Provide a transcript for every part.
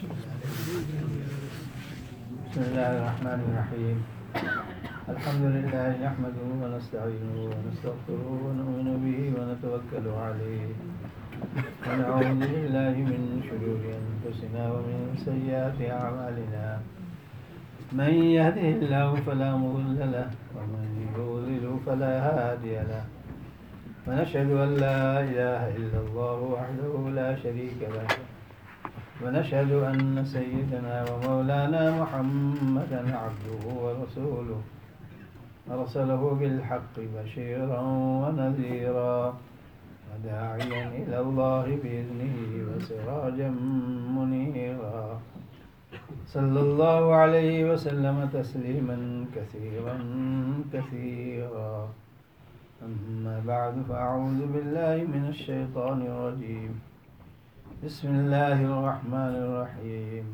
بسم الله الرحمن الرحيم. الحمد لله نحمده ونستعينه ونستغفره ونؤمن به ونتوكل عليه ونعوذ بالله من شرور أنفسنا ومن سيئات أعمالنا. من يهده الله فلا مضل له ومن يضلل فلا هادي له. ونشهد أن لا إله إلا الله وحده لا شريك له. ونشهد أن سيدنا ومولانا محمدا عبده ورسوله أرسله بالحق بشيرا ونذيرا وداعيا إلى الله بإذنه وسراجا منيرا. صلى الله عليه وسلم تسليما كثيرا كثيرا. أما بعد فأعوذ بالله من الشيطان الرجيم. بسم الله الرحمن الرحيم.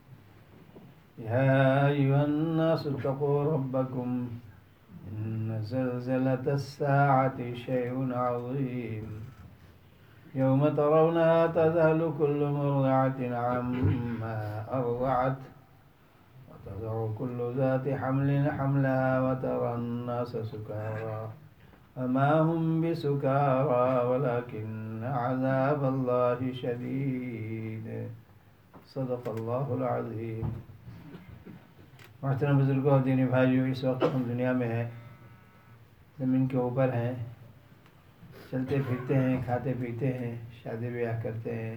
يا أيها الناس اتقوا ربكم إن زلزلة الساعة شيء عظيم. يوم ترونها تذهل كل مرضعة عما أرضعت وتضع كل ذات حمل حملها وترى الناس سكارى وما هم بسكارى ولكن عذاب الله شدید. صدق اللہ العظیم. محترم بزرگوں اور دینی بھائیوں، اس وقت ہم دنیا میں ہیں، زمین کے اوپر ہیں، چلتے پھرتے ہیں، کھاتے پیتے ہیں، شادی بیاہ کرتے ہیں،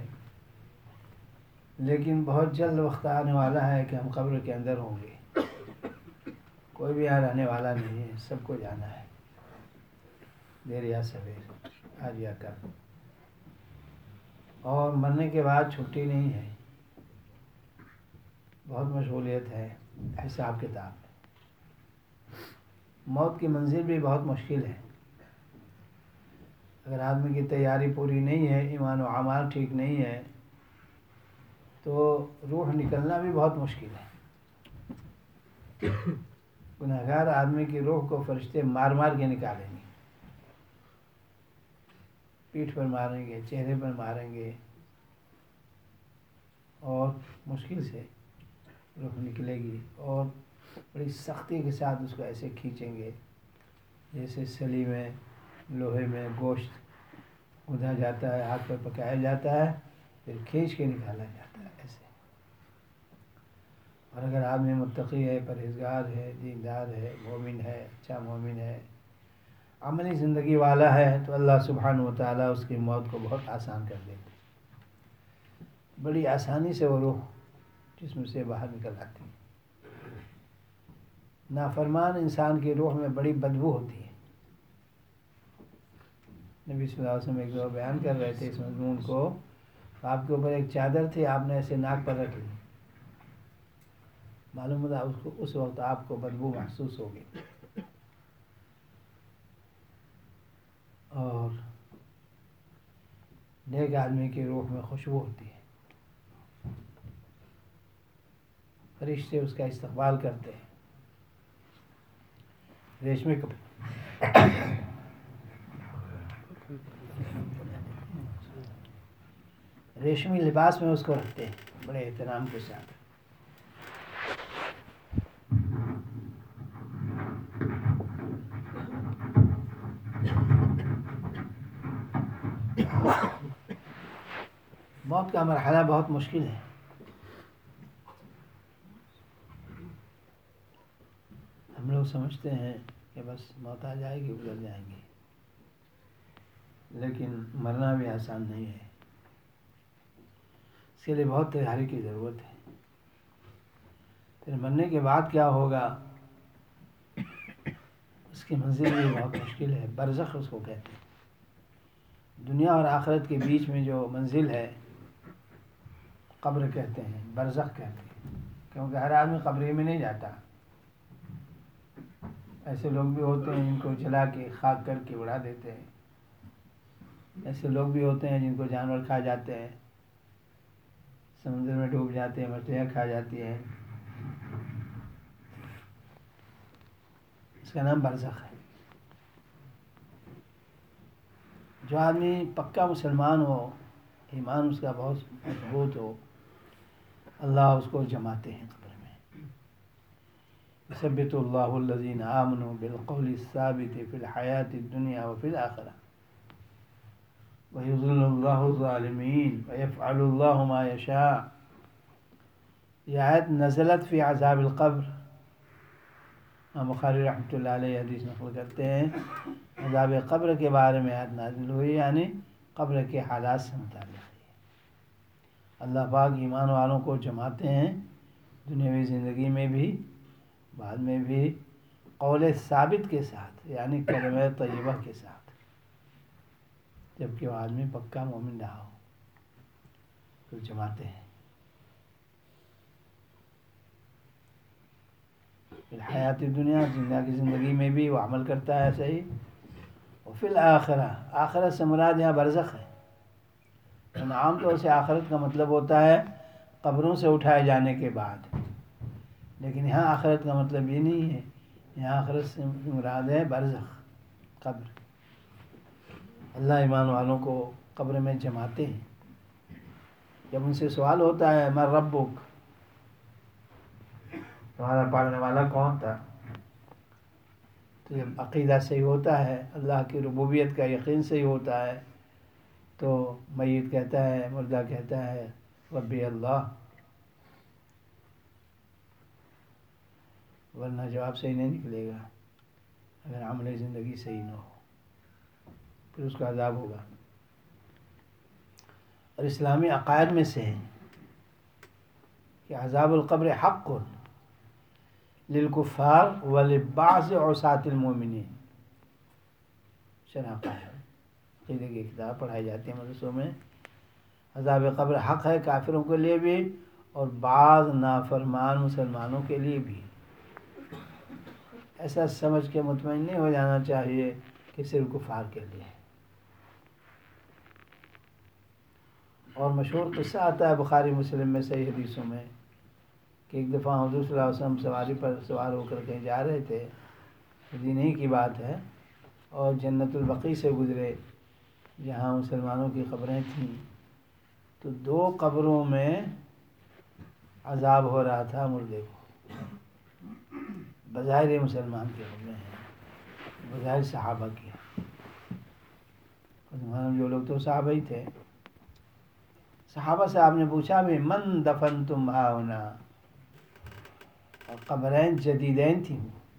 لیکن بہت جلد وقت آنے والا ہے کہ ہم قبر کے اندر ہوں گے. کوئی بھی یہاں رہنے والا نہیں ہے، سب کو جانا ہے، دیر یا سویر، آج یا کل. اور مرنے کے بعد چھٹی نہیں ہے، بہت مشغولیت ہے، حساب کتاب. موت کی منزل بھی بہت مشکل ہے. اگر آدمی کی تیاری پوری نہیں ہے، ایمان و اعمال ٹھیک نہیں ہے، تو روح نکلنا بھی بہت مشکل ہے. گنہگار آدمی کی روح کو فرشتے مار مار کے نکالیں گے، پیٹھ پر ماریں گے، چہرے پر ماریں گے، اور مشکل سے روح نکلے گی، اور بڑی سختی کے ساتھ اس کو ایسے کھینچیں گے جیسے سلی میں، لوہے میں گوشت گدھا جاتا ہے، ہاتھ پر پکایا جاتا ہے، پھر کھینچ کے نکالا جاتا ہے ایسے. اور اگر آدمی متقی ہے، پرہیزگار ہے، دیندار ہے، مومن ہے، اچھا مومن ہے، عملی زندگی والا ہے، تو اللہ سبحانہ و تعالیٰ اس کی موت کو بہت آسان کر دیتے. بڑی آسانی سے وہ روح جسم سے باہر نکل آتی ہے. نافرمان انسان کی روح میں بڑی بدبو ہوتی ہے. نبی صلی اللہ علیہ وسلم ایک دفعہ بیان کر رہے تھے اس مضمون کو، آپ کے اوپر ایک چادر تھی، آپ نے ایسے ناک پر رکھ لی، معلوم ہوتا اس وقت آپ کو بدبو محسوس ہوگی. اور نیک آدمی کی روح میں خوشبو ہوتی ہے، فرشتے اس کا استقبال کرتے ہیں. ریشمی لباس میں اس کو رکھتے ہیں بڑے احترام کے ساتھ. موت کا مرحلہ بہت مشکل ہے. ہم لوگ سمجھتے ہیں کہ بس موت آ جائے گی، گزر جائیں گے، لیکن مرنا بھی آسان نہیں ہے. اس کے لیے بہت تیاری کی ضرورت ہے. پھر مرنے کے بعد کیا ہوگا، اس کی منزل بھی بہت مشکل ہے. برزخ اس کو کہتے ہیں. دنیا اور آخرت کے بیچ میں جو منزل ہے، قبر کہتے ہیں، برزخ کہتے ہیں، کیونکہ ہر آدمی قبر میں نہیں جاتا. ایسے لوگ بھی ہوتے ہیں جن کو جلا کے خاک کر کے اڑا دیتے ہیں. ایسے لوگ بھی ہوتے ہیں جن کو جانور کھا جاتے ہیں، سمندر میں ڈوب جاتے ہیں، مچھلیاں کھا جاتی ہیں. اس کا نام برزخ ہے. جو آدمی پکا مسلمان ہو، ایمان اس کا بہت مضبوط ہو، اللہ اس کو جماتے ہیں قبر میں. یثبت اللہ الذین آمنوا بالقول الثابت فی الحیاۃ الدنیا وفی الآخرہ ویضل اللہ الظالمین ویفعل اللہ ما یشاء. یہ آیت نزلت فی عذاب القبر. امام بخاری رحمۃ اللہ علیہ حدیث نقل کرتے ہیں عذاب قبر کے بارے میں آیت نازل ہوئی، یعنی قبر کے حالات سے متعلق ہے. اللہ پاک ایمان والوں کو جماتے ہیں دنیاوی زندگی میں بھی بعد میں بھی قول ثابت کے ساتھ، یعنی کلمہ طیبہ کے ساتھ، جبکہ وہ آدمی پکا مومن رہا ہو تو جماتے ہیں. فی الحیات دنیا، دنیا کی زندگی میں بھی وہ عمل کرتا ہے صحیح. اور فی الآخرہ، آخرت سے مراد یہاں برزخ ہے. عام طور سے آخرت کا مطلب ہوتا ہے قبروں سے اٹھائے جانے کے بعد، لیکن یہاں آخرت کا مطلب یہ نہیں ہے. یہاں آخرت سے مراد ہے برزخ، قبر. اللہ ایمان والوں کو قبر میں جماتے ہیں. جب ان سے سوال ہوتا ہے من ربک، تمہارا پالنے والا کون تھا، تو جب عقیدہ صحیح ہوتا ہے، اللہ کی ربوبیت کا یقین صحیح ہوتا ہے، تو میت کہتا ہے، مردہ کہتا ہے ربی اللہ. ورنہ جواب صحیح نہیں نکلے گا اگر عمل زندگی صحیح نہ ہو، پھر اس کا عذاب ہوگا. اور اسلامی عقائد میں سے ہے کہ عذاب القبر حق للکفار ولبعض عصاة المؤمنین. شرح عقیدے کی کتاب پڑھائی جاتی ہے مدرسوں میں. عذاب قبر حق ہے کافروں کے لیے بھی اور بعض نافرمان مسلمانوں کے لیے بھی. ایسا سمجھ کے مطمئن نہیں ہو جانا چاہیے کہ صرف کفار کے لیے. اور مشہور قصہ آتا ہے بخاری مسلم میں صحیح حدیثوں میں کہ ایک دفعہ حضور صلی اللہ علیہ وسلم سواری پر سوار ہو کر کہیں جا رہے تھے، مدینہ ہی کی بات ہے، اور جنت البقیع سے گزرے جہاں مسلمانوں کی قبریں تھیں. تو 2 قبروں میں عذاب ہو رہا تھا مردے کو. بظاہر یہ مسلمان کی قبریں ہیں، بظاہر صحابہ کی. مسلمان جو لوگ تو صحابہ ہی تھے. صحابہ سے آپ نے پوچھا بھی من دفنتم ہاہنا، اور قبرین جدیدین تھیں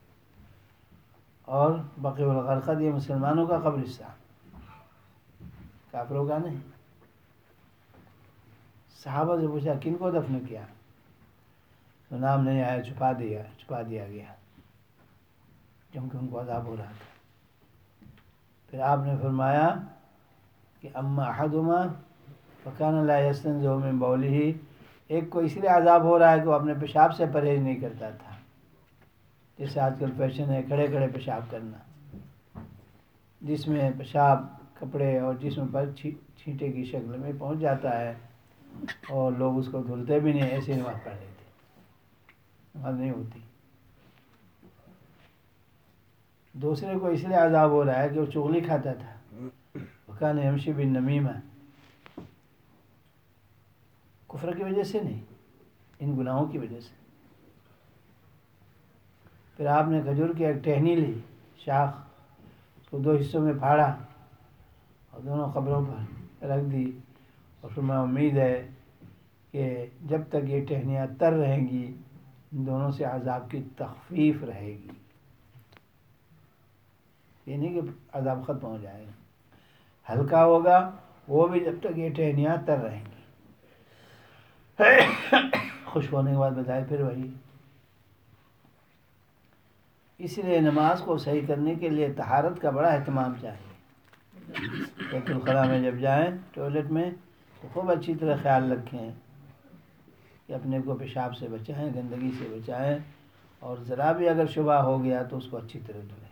اور بقیع الغرقد یہ مسلمانوں کا قبرستان، کافروں کا نہیں. صحابہ سے پوچھا کن کو دفن کیا، تو نام نہیں آیا، چھپا دیا گیا کیونکہ ان کو عذاب ہو رہا تھا. پھر آپ نے فرمایا کہ اما احدہما فکان لا یستنزہ من بولہ، ایک کو اس لیے عذاب ہو رہا ہے کہ وہ اپنے پیشاب سے پرہیز نہیں کرتا تھا. جیسے آج کل فیشن ہے کھڑے کھڑے پیشاب کرنا، جس میں پیشاب کپڑے اور جسم پر چھینٹے کی شکل میں پہنچ جاتا ہے اور لوگ اس کو دھلتے بھی نہیں، ایسے نماز پڑھ لیتے، نماز نہیں ہوتی. دوسرے کو اس لیے عذاب ہو رہا ہے کہ وہ چغلی کھاتا تھا، وکان یمشی بالنمیمہ، کفر کی وجہ سے نہیں، ان گناہوں کی وجہ سے. پھر آپ نے کھجور کی ایک ٹہنی لی، شاخ، اس کو 2 حصوں میں پھاڑا اور دونوں قبروں پر رکھ دی، اور پھر میں امید ہے کہ جب تک یہ ٹہنیاں تر رہیں گی ان دونوں سے عذاب کی تخفیف رہے گی. یہ نہیں کہ عذاب ختم ہو جائے گا، ہلکا ہوگا وہ بھی جب تک یہ ٹہنیاں تر رہیں گی. خشک ہونے کے بعد بتائے پھر وہی. اس لیے نماز کو صحیح کرنے کے لیے طہارت کا بڑا اہتمام چاہیے. بیت الخلاء میں جب جائیں ٹوائلٹ میں تو خوب اچھی طرح خیال رکھیں کہ اپنے کو پیشاب سے بچائیں، گندگی سے بچائیں، اور ذرا بھی اگر شبہ ہو گیا تو اس کو اچھی طرح دھلیں.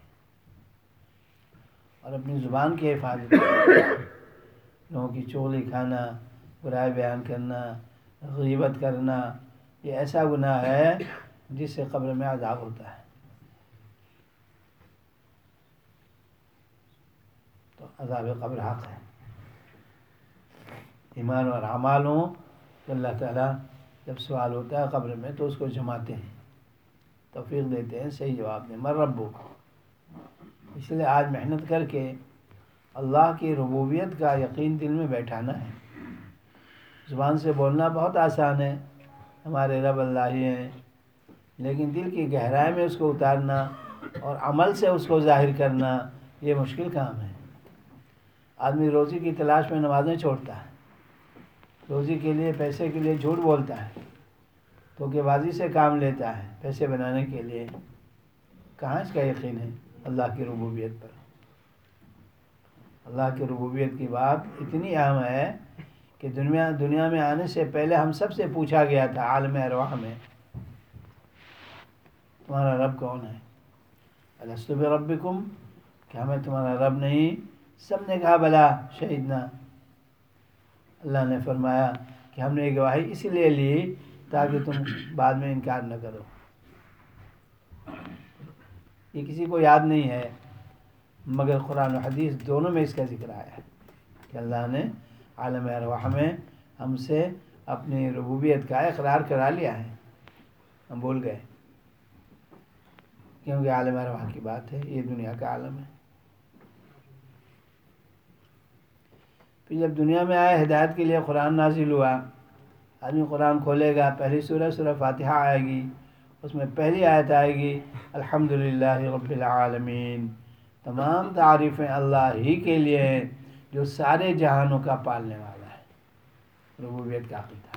اور اپنی زبان کی حفاظت کریں. لوگوں کی چغلی کھانا، برائی بیان کرنا، غیبت کرنا، یہ ایسا گناہ ہے جس سے قبر میں عذاب ہوتا ہے. تو عذاب قبر حق ہے. ایمان اور اعمال ہوں تو اللہ تعالیٰ جب سوال ہوتا ہے قبر میں تو اس کو جماتے ہیں، توفیق دیتے ہیں صحیح جواب دیں، من ربک۔ اس لیے آج محنت کر کے اللہ کی ربوبیت کا یقین دل میں بیٹھانا ہے۔ زبان سے بولنا بہت آسان ہے، ہمارے رب اللہ ہی ہیں، لیکن دل کی گہرائی میں اس کو اتارنا اور عمل سے اس کو ظاہر کرنا یہ مشکل کام ہے۔ آدمی روزی کی تلاش میں نمازیں چھوڑتا ہے، روزی کے لیے پیسے کے لیے جھوٹ بولتا ہے، دھوکے بازی سے کام لیتا ہے پیسے بنانے کے لیے، کہاں اس کا یقین ہے اللہ کی ربوبیت پر؟ اللہ کی ربوبیت کی بات اتنی اہم ہے کہ دنیا میں آنے سے پہلے ہم سب سے پوچھا گیا تھا عالم ارواح میں، تمہارا رب کون ہے؟ الست بربکم، کیا میں تمہارا رب نہیں؟ سب نے کہا بلا شہیدنا۔ اللہ نے فرمایا کہ ہم نے یہ گواہی اس لیے لی تاکہ تم بعد میں انکار نہ کرو۔ یہ کسی کو یاد نہیں ہے مگر قرآن و حدیث دونوں میں اس کا ذکر آیا ہے کہ اللہ نے عالم ارواح میں ہم سے اپنی ربوبیت کا اقرار کرا لیا ہے، ہم بول گئے، کیونکہ عالم ارواح کی بات ہے، یہ دنیا کا عالم ہے۔ پھر جب دنیا میں آئے ہدایت کے لیے قرآن نازل ہوا، آدمی قرآن کھولے گا، پہلی سورہ فاتحہ آئے گی، اس میں پہلی آیت آئے گی الحمدللہ رب العالمین، تمام تعریفیں اللہ ہی کے لیے ہیں جو سارے جہانوں کا پالنے والا ہے۔ ربوبیت کا عقیدہ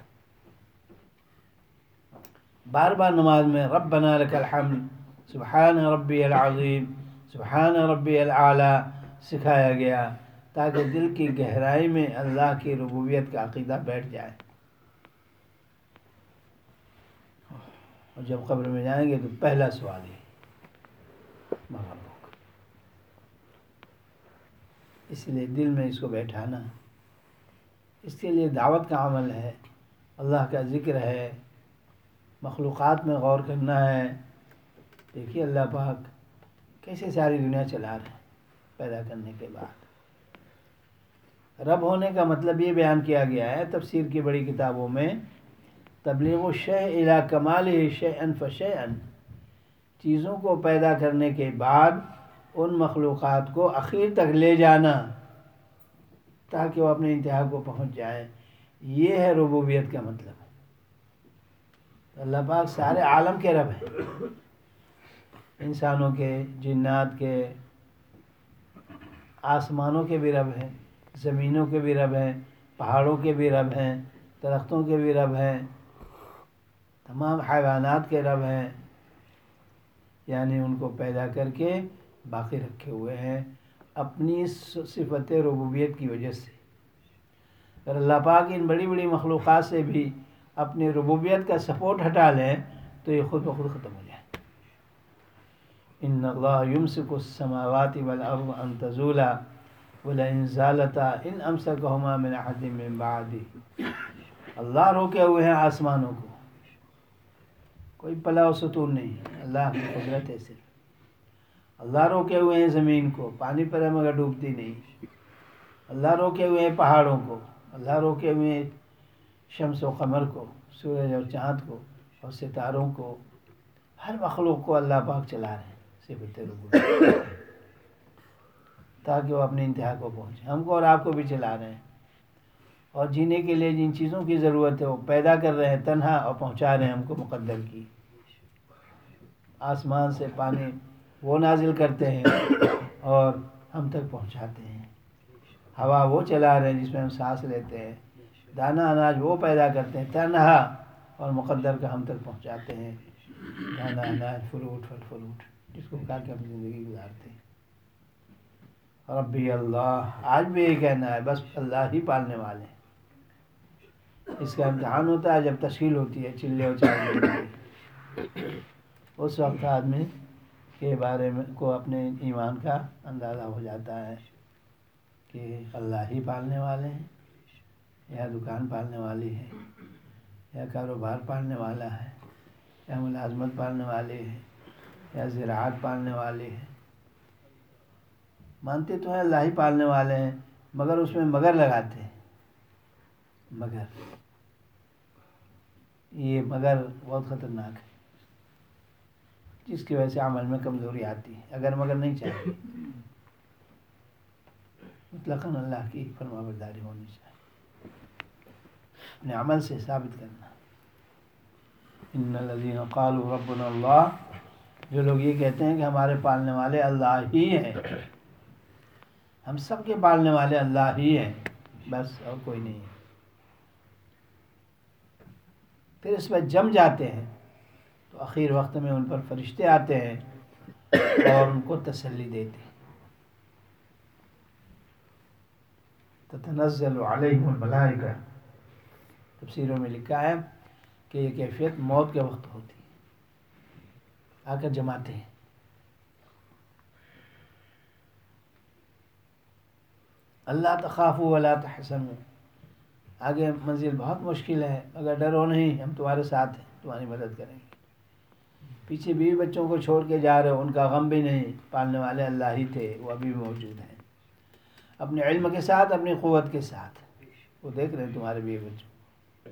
بار بار نماز میں ربنا لک الحمد، سبحان ربی العظیم، سبحان ربی الاعلی سکھایا گیا تاکہ دل کی گہرائی میں اللہ کی ربوبیت کا عقیدہ بیٹھ جائے، اور جب قبر میں جائیں گے تو پہلا سوال ہے من ربک۔ اس لیے دل میں اس کو بیٹھانا، اس کے لیے دعوت کا عمل ہے، اللہ کا ذکر ہے، مخلوقات میں غور کرنا ہے۔ دیکھیے اللہ پاک کیسے ساری دنیا چلا رہے ہیں پیدا کرنے کے بعد۔ رب ہونے کا مطلب یہ بیان کیا گیا ہے تفسیر کی بڑی کتابوں میں، تبلیغ الشیء الی کمالہ شیئا فشیئا، چیزوں کو پیدا کرنے کے بعد ان مخلوقات کو اخیر تک لے جانا تاکہ وہ اپنے انتہا کو پہنچ جائیں، یہ ہے ربوبیت کا مطلب۔ اللہ پاک سارے عالم کے رب ہیں، انسانوں کے، جنات کے، آسمانوں کے بھی رب ہیں، زمینوں کے بھی رب ہیں، پہاڑوں کے بھی رب ہیں، درختوں کے بھی رب ہیں، تمام حیوانات کے رب ہیں، یعنی ان کو پیدا کر کے باقی رکھے ہوئے ہیں اپنی صفت ربوبیت کی وجہ سے۔ اگر اللہ پاک ان بڑی بڑی مخلوقات سے بھی اپنی ربوبیت کا سپورٹ ہٹا لیں تو یہ خود بخود ختم ہو جائے۔ ان اللہ یمسک السماوات والارض ان تزولا ولئن زالتا ان امسکہما من احد من بعدہ، اللہ روکے ہوئے ہیں آسمانوں کو، کوئی پلا و ستون نہیں، اللہ کی قدرت ہے صرف۔ اللہ روکے ہوئے ہیں زمین کو، پانی پر ہے مگر ڈوبتی نہیں۔ اللہ روکے ہوئے ہیں پہاڑوں کو، اللہ روکے ہوئے ہیں شمس و قمر کو، سورج اور چاند کو اور ستاروں کو، ہر مخلوق کو اللہ پاک چلا رہے ہیں صفت ربوبیت تاکہ وہ اپنی انتہا کو پہنچے۔ ہم کو اور آپ کو بھی چلا رہے ہیں، اور جینے کے لیے جن چیزوں کی ضرورت ہے وہ پیدا کر رہے ہیں تنہا، اور پہنچا رہے ہیں ہم کو مقدر کی۔ آسمان سے پانی وہ نازل کرتے ہیں اور ہم تک پہنچاتے ہیں، ہوا وہ چلا رہے ہیں جس میں ہم سانس لیتے ہیں، دانہ اناج وہ پیدا کرتے ہیں تنہا اور مقدر کا ہم تک پہنچاتے ہیں، دانہ اناج، فروٹ، پھل فروٹ جس کو کھا کے ہم زندگی گزارتے ہیں۔ ربی اللہ، آج بھی یہی کہنا ہے، بس اللہ ہی پالنے والے ہیں۔ اس کا امتحان ہوتا ہے جب تشکیل ہوتی ہے چلے اور چاول کی، اس وقت آدمی کے بارے میں کو اپنے ایمان کا اندازہ ہو جاتا ہے کہ اللہ ہی پالنے والے ہیں، یا دکان پالنے والی ہے، یا کاروبار پالنے والا ہے، یا ملازمت پالنے والی ہے، یا زراعت پالنے والی ہے۔ مانتے تو ہیں اللہ ہی پالنے والے ہیں، مگر اس میں مگر لگاتے ہیں، مگر یہ مگر بہت خطرناک ہے، جس کی وجہ سے عمل میں کمزوری آتی ہے. اگر مگر نہیں چاہیے، مطلقاً اللہ کی فرما برداری ہونی چاہیے، اپنے عمل سے ثابت کرنا. ان الذین قالوا ربنا اللہ، جو لوگ یہ کہتے ہیں کہ ہمارے پالنے والے اللہ ہی ہیں، ہم سب کے پالنے والے اللہ ہی ہیں، بس اور کوئی نہیں ہے. پھر اس میں جم جاتے ہیں تو اخیر وقت میں ان پر فرشتے آتے ہیں اور ان کو تسلی دیتے ہیں. تتنزل علیہم الملائکہ، تفسیروں میں لکھا ہے کہ یہ کیفیت موت کے وقت ہوتی ہے، آ کر جماتے ہیں. اللہ تخافوا ولا تحزنوا، آگے منزل بہت مشکل ہے، مگر ڈرو نہیں، ہم تمہارے ساتھ ہیں، تمہاری مدد کریں گے. پیچھے بیوی بچوں کو چھوڑ کے جا رہے ہو، ان کا غم بھی نہیں، پالنے والے اللہ ہی تھے، وہ ابھی بھی موجود ہیں، اپنے علم کے ساتھ، اپنی قوت کے ساتھ وہ دیکھ رہے ہیں تمہارے بیوی بچوں.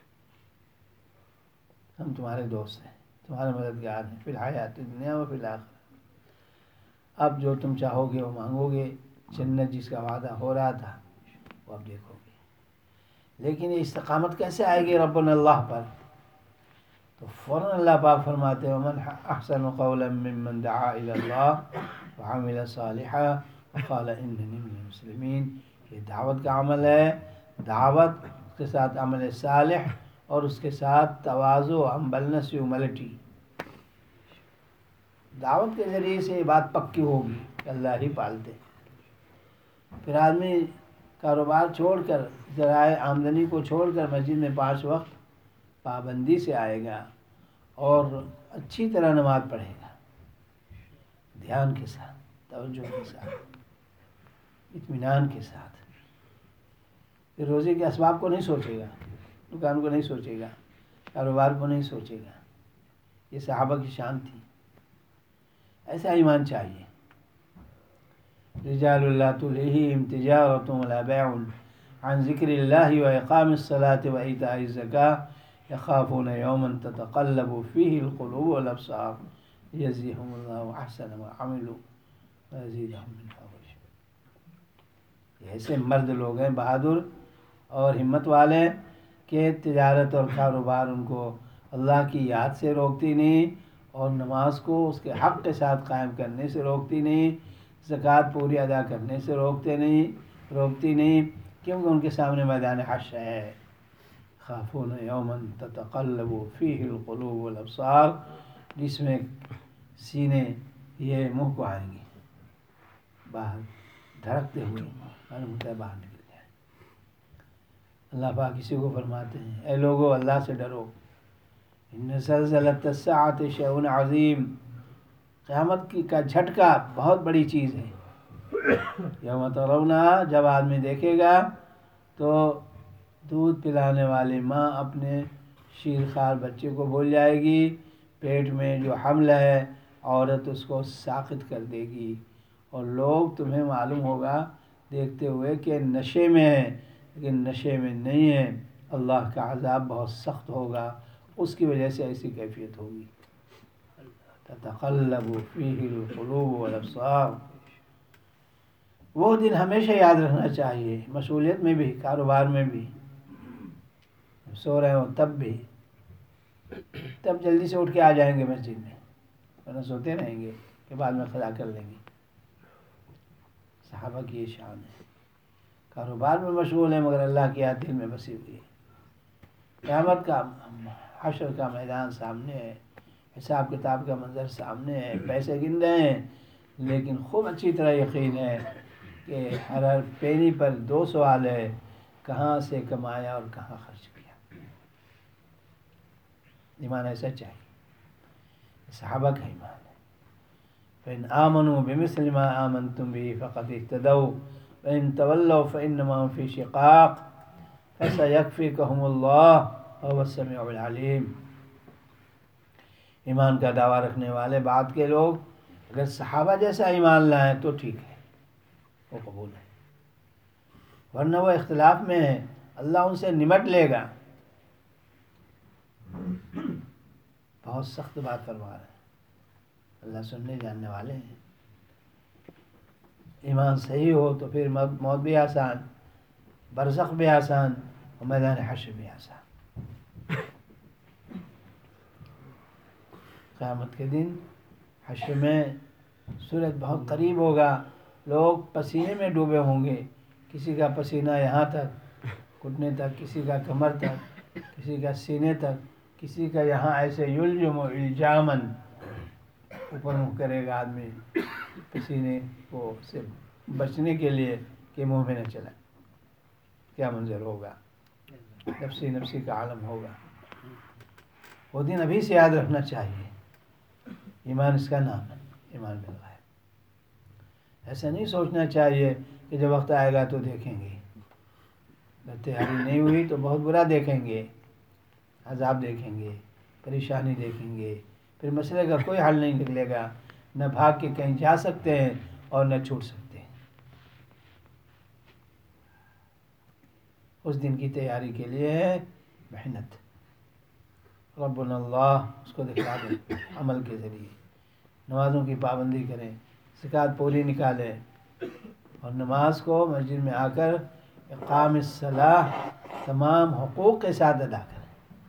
ہم تمہارے دوست ہیں، تمہارے مددگار ہیں، فی الحیات دنیا و فی الآخرہ. اب جو تم چاہو گے وہ مانگو گے، جنت جس کا وعدہ ہو رہا تھا وہ اب دیکھو گے. لیکن یہ استقامت کیسے آئے گی ربنا اللہ پر؟ تو فوراً اللہ پاک فرماتے ہیں ومن احسن قولا ممن دعا الی اللہ وعمل صالحا وقال اننی من المسلمین. یہ دعوت کا عمل ہے، دعوت اس کے ساتھ عمل صالح اور اس کے ساتھ تواضع، ہمبلنس، ہیوملٹی. دعوت کے ذریعے سے یہ بات پکی ہوگی کہ اللہ ہی پالتے. پھر آدمی کاروبار چھوڑ کر، ذرائع آمدنی کو چھوڑ کر مسجد میں 5 وقت پابندی سے آئے گا اور اچھی طرح نماز پڑھے گا، دھیان کے ساتھ، توجہ کے ساتھ، اطمینان کے ساتھ. پھر روزے کے اسباب کو نہیں سوچے گا، دکان کو نہیں سوچے گا، کاروبار کو نہیں سوچے گا. یہ صحابہ کی شان تھی. ایسا ایمان چاہیے. رجال لا تلہیہم تجارۃ ولا بیع عن ذکر اللہ واقام الصلاۃ وایتاء الزکاۃ یخافون یوما تتقلب فیہ القلوب والابصار لیجزیہم اللہ احسن ما عملوا ویزیدہم من فضلہ. ایسے مرد لوگ ہیں بہادر اور ہمت والے کہ تجارت اور کاروبار ان کو اللہ کی یاد سے روکتی نہیں، اور نماز کو اس کے حق کے ساتھ قائم کرنے سے روکتی نہیں، زکوٰۃ پوری ادا کرنے سے روکتی نہیں، کیونکہ ان کے سامنے میدان حشر ہے. خافون یوما تتقلب فیہ القلوب والابصار، جس میں سینے یہ منہ کو آئیں گی باہر دھڑکتے ہوئے، معلوم ہوتا ہے باہر نکل جائیں. اللہ پاک کسی کو فرماتے ہیں اے لوگو اللہ سے ڈرو. ان زلزلۃ الساعۃ شیء عظیم، قیامت کا جھٹکا بہت بڑی چیز ہے. یوم ترونہا، جب آدمی دیکھے گا تو دودھ پلانے والی ماں اپنے شیرخوار بچے کو بھول جائے گی، پیٹ میں جو حمل ہے عورت اس کو ساقط کر دے گی، اور لوگ تمہیں معلوم ہوگا دیکھتے ہوئے کہ نشے میں ہے، لیکن نشے میں نہیں ہے. اللہ کا عذاب بہت سخت ہوگا، اس کی وجہ سے ایسی کیفیت ہوگی. تتقلب فیہ القلوب والابصار. وہ دن ہمیشہ یاد رکھنا چاہیے، مشغولیت میں بھی، کاروبار میں بھی، سو رہے ہو تب بھی، تب جلدی سے اٹھ کے آ جائیں گے مسجد میں، ورنہ سوتے رہیں گے کہ بعد میں قضا کر لیں گے. صحابہ کی یہ شان ہے، کاروبار میں مشغول ہیں مگر اللہ کی یاد دل میں بسی ہوئی ہے. قیامت کا، حشر کا میدان سامنے ہے، حساب کتاب کا منظر سامنے ہے، پیسے گن رہے ہیں، لیکن خوب اچھی طرح یقین ہے کہ ہر پینی پر 2 سوال ہے، کہاں سے کمایا اور کہاں خرچ کیا. ایمان ایسا چاہیے، صحابہ کا ایمان ہے. فَإِنْ آمَنُوا بِمِثْلِ مَا آمَنْتُمْ بِهِ فَقَدِ اهْتَدَوْا وَإِنْ تَوَلَّوْا فَإِنَّمَا هُمْ فِي شِقَاقٍ فَسَيَكْفِيكَهُمُ اللَّهُ وَهُوَ السَّمِيعُ الْعَلِيمُ. ایمان کا دعویٰ رکھنے والے بعد کے لوگ اگر صحابہ جیسا ایمان لائیں تو ٹھیک ہے، وہ قبول ہے، ورنہ وہ اختلاف میں ہے، اللہ ان سے نمٹ لے گا. بہت سخت بات فرما رہے ہیں، اللہ سننے جاننے والے ہیں۔ ایمان صحیح ہو تو پھر موت بھی آسان، برزخ بھی آسان اور میدان حشر بھی آسان۔ قیامت کے دن حشر میں سورج بہت قریب ہوگا، لوگ پسینے میں ڈوبے ہوں گے، کسی کا پسینہ یہاں تک گھٹنے تک، کسی کا کمر تک، کسی کا سینے تک، کسی کا یہاں ایسے یلجم و الجامن اوپر منہ کرے گا آدمی پسینے کو سے بچنے کے لیے کہ منہ میں نہ چلے۔ کیا منظر ہوگا، نفسی نفسی کا عالم ہوگا۔ وہ دن ابھی سے یاد رکھنا چاہیے۔ ایمان اس کا نام ہے، ایمان بالغیب۔ ایسا نہیں سوچنا چاہیے کہ جب وقت آئے گا تو دیکھیں گے، جب تیاری نہیں ہوئی تو بہت برا دیکھیں گے، عذاب دیکھیں گے، پریشانی دیکھیں گے، پھر مسئلے کا کوئی حل نہیں نکلے گا، نہ بھاگ کے کہیں جا سکتے ہیں اور نہ چھوٹ سکتے ہیں۔ اس دن کی تیاری کے لیے ہے محنت، ربنا اللہ اس کو دکھا دیں عمل کے ذریعے۔ نمازوں کی پابندی کریں، زکوٰۃ پوری نکالیں، اور نماز کو مسجد میں آ کر اقام الصلاح تمام حقوق کے ساتھ ادا کریں۔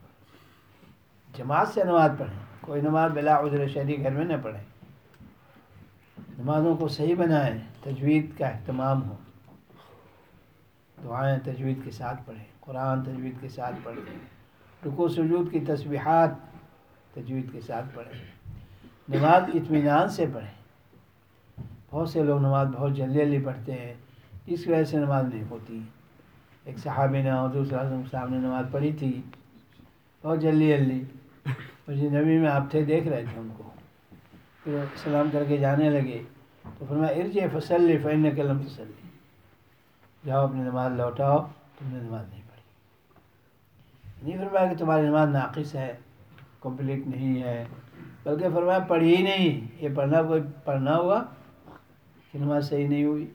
جماعت سے نماز پڑھیں، کوئی نماز بلا عذر شرعی گھر میں نہ پڑھیں۔ نمازوں کو صحیح بنائیں، تجوید کا اہتمام ہو، دعائیں تجوید کے ساتھ پڑھیں، قرآن تجوید کے ساتھ پڑھیں، رکوع سجود کی تسبیحات تجوید کے ساتھ پڑھیں، نماز اطمینان سے پڑھیں۔ بہت سے لوگ نماز بہت جلدی جلدی پڑھتے ہیں، اس وجہ سے نماز نہیں ہوتی۔ ایک صحابی نے حضور صلی اللہ علیہ وسلم کے سامنے نماز پڑھی تھی بہت جلدی جلدی، مسجد نبوی میں آپ تھے، دیکھ رہے تھے ان کو، پھر سلام کر کے جانے لگے تو فرمایا ارجع فصلی فإنک لم تصلی، جاؤ اپنی نماز لوٹاؤ، تم نے نماز نہیں پڑھی۔ نہیں فرمایا کہ تمہاری نماز ناقص ہے، کمپلیٹ نہیں ہے، بلکہ فرمایا پڑھی ہی نہیں۔ یہ پڑھنا ہوا کہ نماز صحیح نہیں ہوئی۔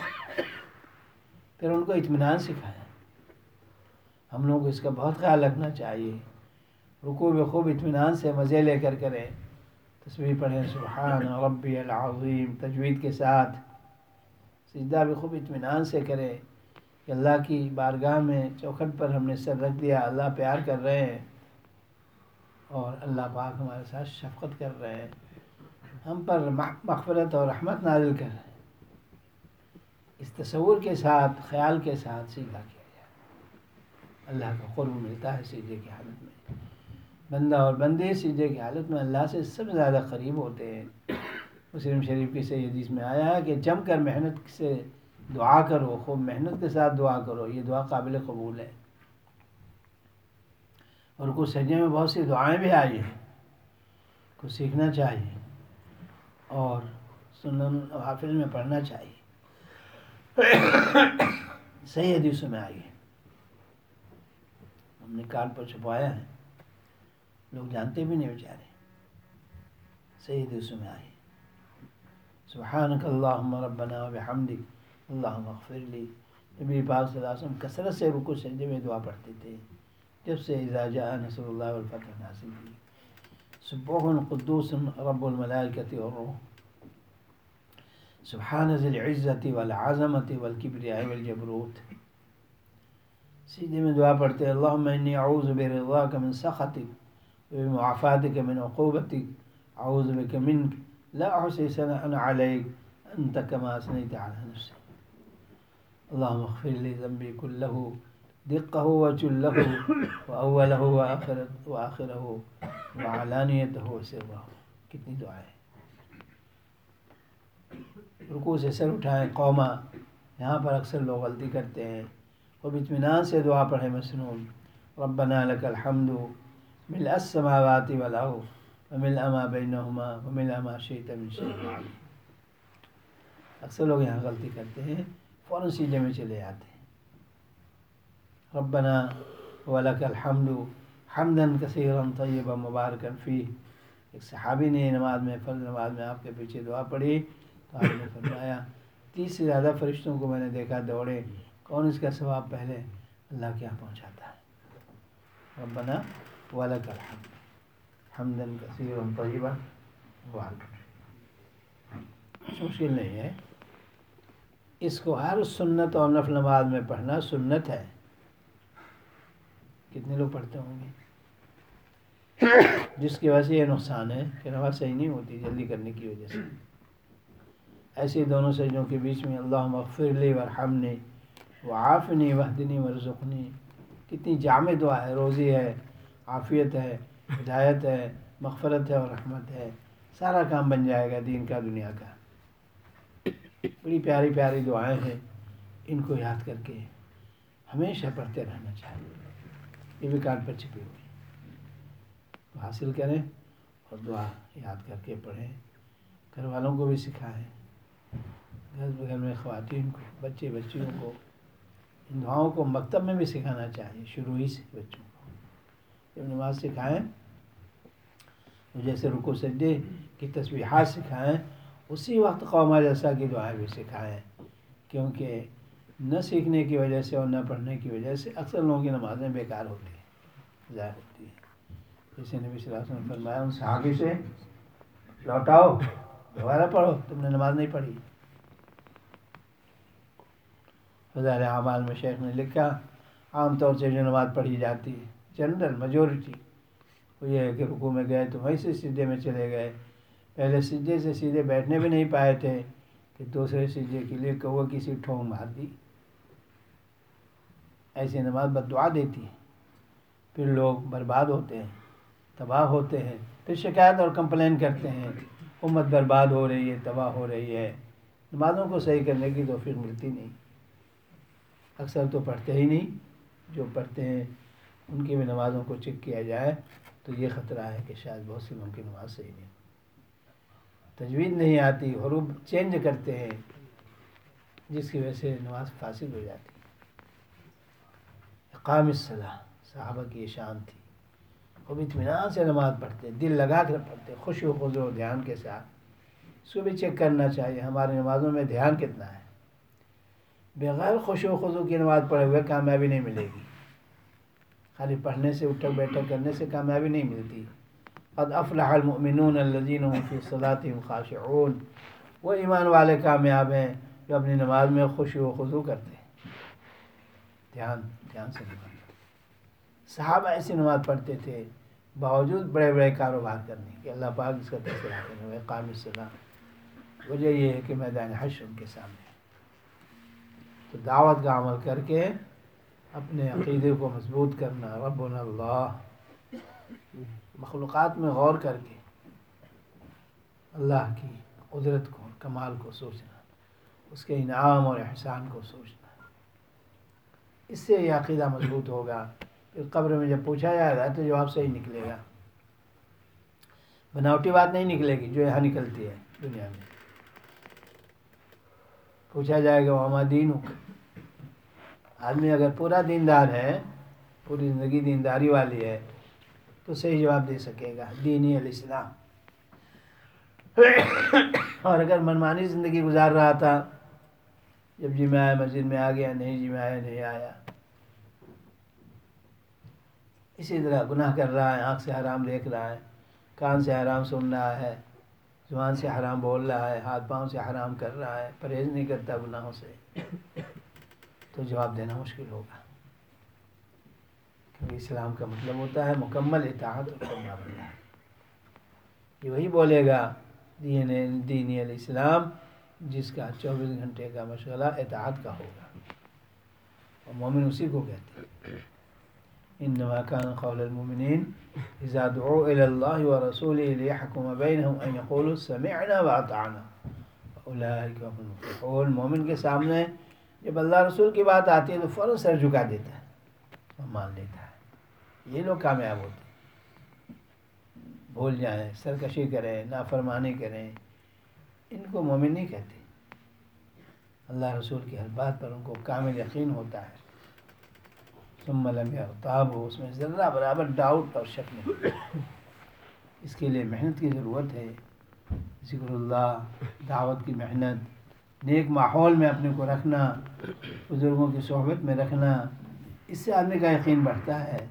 پھر ان کو اطمینان سکھایا۔ ہم لوگوں کو اس کا بہت خیال رکھنا چاہیے۔ رکوع بھی خوب اطمینان سے مزے لے کر کریں، تسبیح پڑھیں سبحان ربی العظیم تجوید کے ساتھ، سجدہ بھی خوب اطمینان سے کریں کہ اللہ کی بارگاہ میں چوکھٹ پر ہم نے سر رکھ دیا، اللہ پیار کر رہے ہیں اور اللہ پاک ہمارے ساتھ شفقت کر رہے ہیں، ہم پر مغفرت اور رحمت نازل کر رہے ہیں۔ اس تصور کے ساتھ، خیال کے ساتھ سجدہ کیا جائے، اللہ کا قرب ملتا ہے سجدے کی حالت میں۔ بندہ اور بندے سجدے کی حالت میں اللہ سے سب سے زیادہ قریب ہوتے ہیں۔ مسلم شریف کی صحیح حدیث میں آیا ہے کہ جم کر محنت سے دعا کرو، خوب محنت کے ساتھ دعا کرو، یہ دعا قابل قبول ہے۔ اور کچھ سجدے میں بہت سی دعائیں بھی آئی ہیں، کچھ سیکھنا چاہیے اور سنن حافظ میں پڑھنا چاہیے، صحیح حدیثوں میں آئی ہے، ہم نے کارڈ پر چھپوایا ہے، لوگ جانتے بھی نہیں بیچارے، صحیح حدیثوں میں آئی۔ سبحانک اللہم ربنا وبحمدک اللہم اغفر لی، نبی پاک صلی اللہ علیہ وسلم کثرت سے رکوع سجدے میں دعا پڑھتے تھے جب سے اذا جاء نصر اللہ والفتح نازل ہوئی۔ سبوح قدوس رب الملائکۃ والروح، سبحان ذی العزۃ والعظمۃ والکبریاء والجبروت۔ سجدے میں دعا پڑھتے اللہم انی اعوذ برضاک من سخطک وبمعافاتک من عقوبتک اعوذ بک منک لا احصی ثناء علیک انت کما اثنیت علی نفسک۔ اللہم اغفر لی ذنبی کلہ دقہ وجلہ واولہ وآخرہ وعلانیتہ وسرہ۔ کتنی دعائیں، رکوع سے سر اٹھائیں قوما، یہاں پر اکثر لوگ غلطی کرتے ہیں۔ خوب اطمینان سے دعا پڑھیں مسنون، ربنا لک الحمد ملء السماوات والارض وملء ما بینہما وملء ما شئت من شیء بعد۔ اکثر لوگ یہاں غلطی کرتے ہیں، فوراً سجدے میں چلے جاتے ہیں۔ ربنا ولک الحمد حمدا کثیرا طیبا مبارکا فیہ۔ ایک صحابی نے نماز میں، فرض نماز میں آپ کے پیچھے دعا پڑھی تو آپ نے فرمایا 30 سے زیادہ فرشتوں کو میں نے دیکھا دوڑے، کون اس کا ثواب پہلے اللہ کے یہاں پہنچاتا ہے۔ ربنا وَلَكَ الْحَمْدُ حَمْدًا كَثِيرًا طَيِّبًا مبارکًا۔ مشکل نہیں ہے، اس کو ہر سنت اور نفل نماز میں پڑھنا سنت ہے۔ کتنے لوگ پڑھتے ہوں گے؟ جس کی وجہ سے یہ نقصان ہے کہ نماز صحیح نہیں ہوتی جلدی کرنے کی وجہ سے۔ ایسے دونوں سجدوں کے بیچ میں اللہم اغفر لی وارحمنی وعافنی واہدنی وارزقنی، کتنی جامع دعا ہے، روزی ہے، عافیت ہے، ہدایت ہے، مغفرت ہے اور رحمت ہے، سارا کام بن جائے گا دین کا دنیا کا۔ بڑی پیاری پیاری دعائیں ہیں، ان کو یاد کر کے ہمیشہ پڑھتے رہنا چاہیے۔ یہ بھی کارڈ پر چھپی ہوئی تو حاصل کریں اور دعا یاد کر کے پڑھیں، گھر والوں کو بھی سکھائیں، گھر بغل میں خواتین کو، بچے بچیوں کو ان دعاؤں کو مکتب میں بھی سکھانا چاہیے، شروع ہی سے بچوں کو جب نماز سکھائیں تو جیسے رکوع سجدے کی تسبیحات سکھائیں، اسی وقت قوما جلسہ کی دعائیں بھی سکھائیں، کیونکہ نہ سیکھنے کی وجہ سے اور نہ پڑھنے کی وجہ سے اکثر لوگوں کی نمازیں بیکار ہوتی ہیں، ضائع ہوتی ہیں۔ جیسے نبی صلی اللہ علیہ وسلم نے فرمایا ان صحابی سے، لوٹاؤ دوبارہ پڑھو، تم نے نماز نہیں پڑھی۔ فضائل اعمال میں شیخ نے لکھا عام طور سے جو نماز پڑھی جاتی ہے جنرل میجورٹی وہ یہ ہے کہ رکوع میں گئے تو وہیں سے سجدے میں چلے گئے، پہلے سجدے سے سیدھے بیٹھنے بھی نہیں پائے تھے کہ دوسرے سجدے کے لیے کوا کسی ٹھونگ مار دی۔ ایسی نماز بد دعا دیتی ہے، پھر لوگ برباد ہوتے ہیں، تباہ ہوتے ہیں، پھر شکایت اور کمپلین کرتے ہیں امت برباد ہو رہی ہے، تباہ ہو رہی ہے۔ نمازوں کو صحیح کرنے کی توفیق ملتی نہیں، اکثر تو پڑھتے ہی نہیں، جو پڑھتے ہیں ان کی بھی نمازوں کو چیک کیا جائے تو یہ خطرہ ہے کہ شاید بہت سی لوگوں کی نماز صحیح نہیں، تجوید نہیں آتی، حروف چینج کرتے ہیں، جس کی وجہ سے نماز فاسد ہو جاتی ہے۔ اقام الصلاۃ صحابہ کی یہ شان تھی، وہ بھی اطمینان سے نماز پڑھتے، دل لگا کر پڑھتے، خشوع و خضوع و دھیان کے ساتھ۔ اس کو بھی چیک کرنا چاہیے ہماری نمازوں میں دھیان کتنا ہے۔ بغیر خشوع و خضوع کی نماز پڑھے ہوئے کامیابی نہیں ملے گی، خالی پڑھنے سے اٹھک بیٹھک کرنے سے کامیابی نہیں ملتی۔ قد افلح المؤمنون الذین هم فی صلاتهم خاشعون، وہ ایمان والے کامیاب ہیں جو اپنی نماز میں خشوع و خضوع کرتے ہیں، دھیان سے نماز۔ صحابہ ایسی نماز پڑھتے تھے باوجود بڑے بڑے کاروبار کرنے کے، اللہ پاک اس کا تذکرہ کرنے ہوئے اقام الصلاۃ۔ وجہ یہ ہے کہ میدان حشر ان کے سامنے، تو دعوت کا عمل کر کے اپنے عقیدے کو مضبوط کرنا، ربنا اللہ، مخلوقات میں غور کر کے اللہ کی قدرت کو اور کمال کو سوچنا، اس کے انعام اور احسان کو سوچنا، اس سے یہ عقیدہ مضبوط ہوگا۔ پھر قبر میں جب پوچھا جائے گا تو جواب صحیح نکلے گا، بناوٹی بات نہیں نکلے گی جو یہاں نکلتی ہے دنیا میں۔ پوچھا جائے گا وما دینک، آدمی اگر پورا دیندار ہے، پوری زندگی دینداری والی ہے تو صحیح جواب دے سکے گا، دینی الاسلام۔ اور اگر منمانی زندگی گزار رہا تھا، جب جی میں آیا مسجد میں آ گیا، نہیں جی میں آیا نہیں آیا، اسی طرح گناہ کر رہا ہے، آنکھ سے حرام دیکھ رہا ہے، کان سے حرام سن رہا ہے، زبان سے حرام بول رہا ہے، ہاتھ پاؤں سے حرام کر رہا ہے، پرہیز نہیں کرتا گناہوں سے، تو جواب دینا مشکل ہوگا، کیونکہ اسلام کا مطلب ہوتا ہے مکمل اطاعت اور فرمانبرداری۔ یہ وہی بولے گا دینی الاسلام جس کا 24 گھنٹے کا مشغلہ اطاعت کا ہوگا، اور مومن اسی کو کہتے ہیں۔ انما كان قول المؤمنين اذا دعوا الى الله ورسوله ليحكم بينهم ان يقولوا سمعنا واطعنا اولئك هم المفلحون۔ مومن کے سامنے جب اللہ رسول کی بات آتی ہے تو فوراً سر جھکا دیتا ہے اور مان لیتا ہے، یہ لوگ کامیاب ہوتے ہیں۔ بھول جائیں، سرکشی کریں، نافرمانی کریں، ان کو مومن نہیں کہتے۔ اللہ رسول کی ہر بات پر ان کو کامل یقین ہوتا ہے، ثم لم یرتابوا، اس میں ذرہ برابر ڈاؤٹ اور شک نہیں۔ اس کے لیے محنت کی ضرورت ہے، ذکر اللہ، دعوت کی محنت، نیک ماحول میں اپنے کو رکھنا، بزرگوں کی صحبت میں رکھنا، اس سے آدمی کا یقین بڑھتا ہے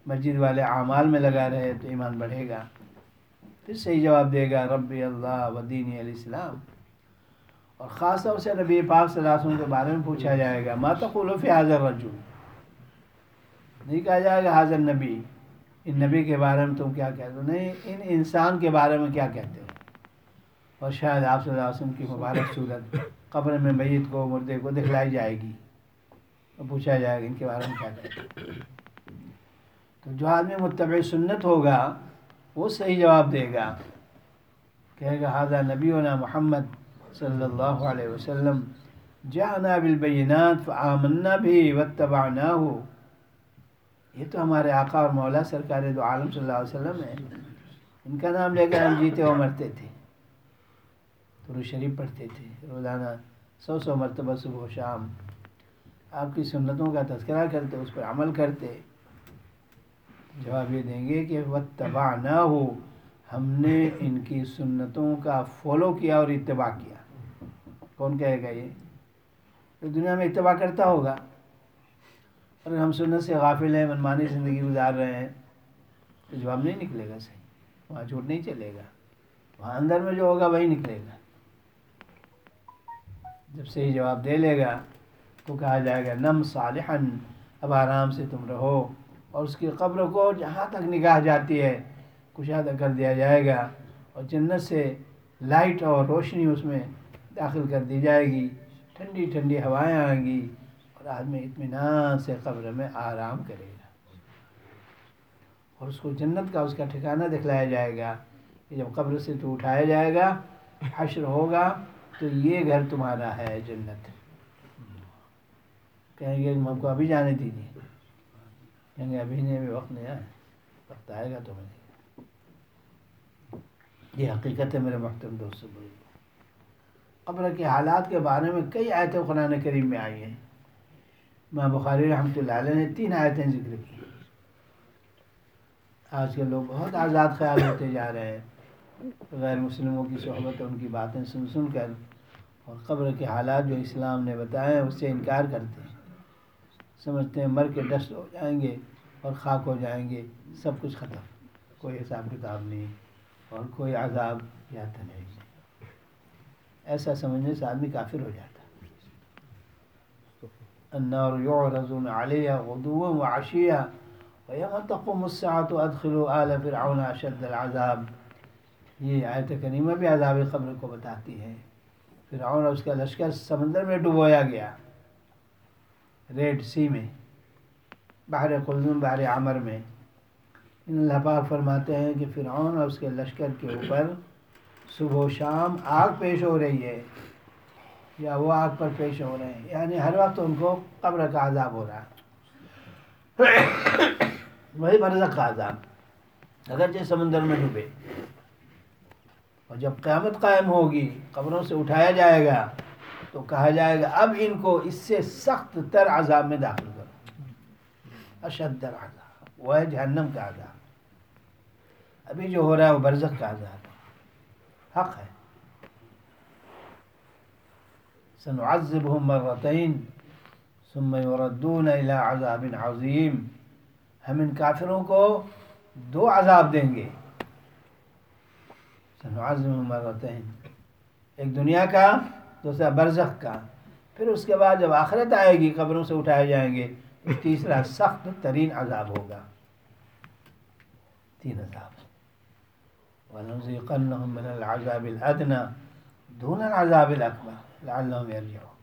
مسجد والے اعمال میں لگا رہے تو ایمان بڑھے گا. پھر صحیح جواب دے گا ربی اللہ و دینی الاسلام. اور خاص طور سے نبی پاک صلی اللہ علیہ وسلم کے بارے میں پوچھا جائے گا ما تقول فی ھذا الرجل. نہیں کہا جائے گا حاضر نبی، ان نبی کے بارے میں تم کیا کہتے ہو، نہیں ان انسان کے بارے میں کیا کہتے ہو. اور شاید آپ صلی اللہ علیہ وسلم کی مبارک صورت قبر میں میت کو، مردے کو دکھلائی جائے گی اور پوچھا جائے گا ان کے بارے میں کیا کہتے ہو. تو جو آدمی متبع سنت ہوگا وہ صحیح جواب دے گا، کہے گا ھذا نبینا محمد صلی اللہ علیہ وسلم جاءنا بالبینات فآمنا به واتبعناہ. یہ تو ہمارے آقا اور مولا سرکار دو عالم صلی اللہ علیہ وسلم ہے، ان کا نام لے کر ہم جیتے اور مرتے تھے. درود شریف پڑھتے تھے روزانہ 100 مرتبہ صبح و شام، آپ کی سنتوں کا تذکرہ کرتے، اس پر عمل کرتے. جواب یہ دیں گے کہ واتبعناہ، ہم نے ان کی سنتوں کا فالو کیا اور اتباع کیا. کون کہے گا یہ؟ تو دنیا میں اتباع کرتا ہوگا. اور ہم سنت سے غافل ہیں، منمانی زندگی گزار رہے ہیں تو جواب نہیں نکلے گا صحیح. وہاں جھوٹ نہیں چلے گا، وہاں اندر میں جو ہوگا وہی نکلے گا. جب صحیح جواب دے لے گا تو کہا جائے گا نم صالحا، اب آرام سے تم رہو. اور اس کی قبر کو جہاں تک نگاہ جاتی ہے کشادہ کر دیا جائے گا اور جنت سے لائٹ اور روشنی اس میں داخل کر دی جائے گی. ٹھنڈی ٹھنڈی ہوائیں آئیں گی اور آدمی اطمینان سے قبر میں آرام کرے گا. اور اس کو جنت کا اس کا ٹھکانہ دکھلایا جائے گا کہ جب قبر سے تو اٹھایا جائے گا، حشر ہوگا تو یہ گھر تمہارا ہے جنت. کہیں گے ہم کو ابھی جانے دیجیے، کہیں گے ابھی نہیں، ابھی وقت نہیں آیا، وقت آئے گا تو ملے گا. یہ حقیقت ہے میرے محترم دوستو. قبر کے حالات کے بارے میں کئی آیتیں قرآن کریم میں آئی ہیں. امام بخاری رحمۃ اللہ علیہ نے 3 آیتیں ذکر کی. آج کے لوگ بہت آزاد خیال ہوتے جا رہے ہیں، غیر مسلموں کی صحبت اور ان کی باتیں سن سن کر، اور قبر کے حالات جو اسلام نے بتائے ہیں اس سے انکار کرتے ہیں. سمجھتے ہیں مر کے ڈسٹ ہو جائیں گے اور خاک ہو جائیں گے، سب کچھ ختم، کوئی حساب کتاب نہیں اور کوئی عذاب یا تنہائی نہیں. ایسا سمجھنے سے آدمی کافر ہو جاتا. النار يعرضون عليها غدوا وعشيا ويوم تقوم الساعة ادخلوا آل فرعون اشد العذاب. یہ آیت کریمہ بھی عذاب قبر کو بتاتی ہے. فرعون اور اس کا لشکر سمندر میں ڈبویا گیا، ریڈ سی میں، بحر قلزم، بحر عمر میں. اللہ پاک فرماتے ہیں کہ فرعون اور اس کے لشکر کے اوپر صبح و شام آگ پیش ہو رہی ہے، یا وہ آگ پر پیش ہو رہے ہیں، یعنی ہر وقت ان کو قبر کا عذاب ہو رہا ہے. وہی برزخ کا عذاب، اگرچہ سمندر میں ڈوبے. اور جب قیامت قائم ہوگی، قبروں سے اٹھایا جائے گا تو کہا جائے گا اب ان کو اس سے سخت تر عذاب میں داخل کرو. اشد العذاب، وہ ہے جہنم کا عذاب. ابھی جو ہو رہا ہے وہ برزخ کا عذاب ہے، حق ہے. سنعذبهم مرتين ثم يردون الى عذاب عظیم. ہم ان کافروں کو 2 عذاب دیں گے. سنعذبهم مرتين، ایک دنیا کا، دوسرا برزخ کا. پھر اس کے بعد جب آخرت آئے گی، قبروں سے اٹھائے جائیں گے، تو تیسرا سخت ترین عذاب ہوگا. 3 عذاب. وَلَنُذِيقَنَّهُم مِّنَ الْعَذَابِ الْأَدْنَىٰ دُونَ الْعَذَابِ الْأَكْبَرِ لَعَلَّهُمْ يَرْجِعُونَ.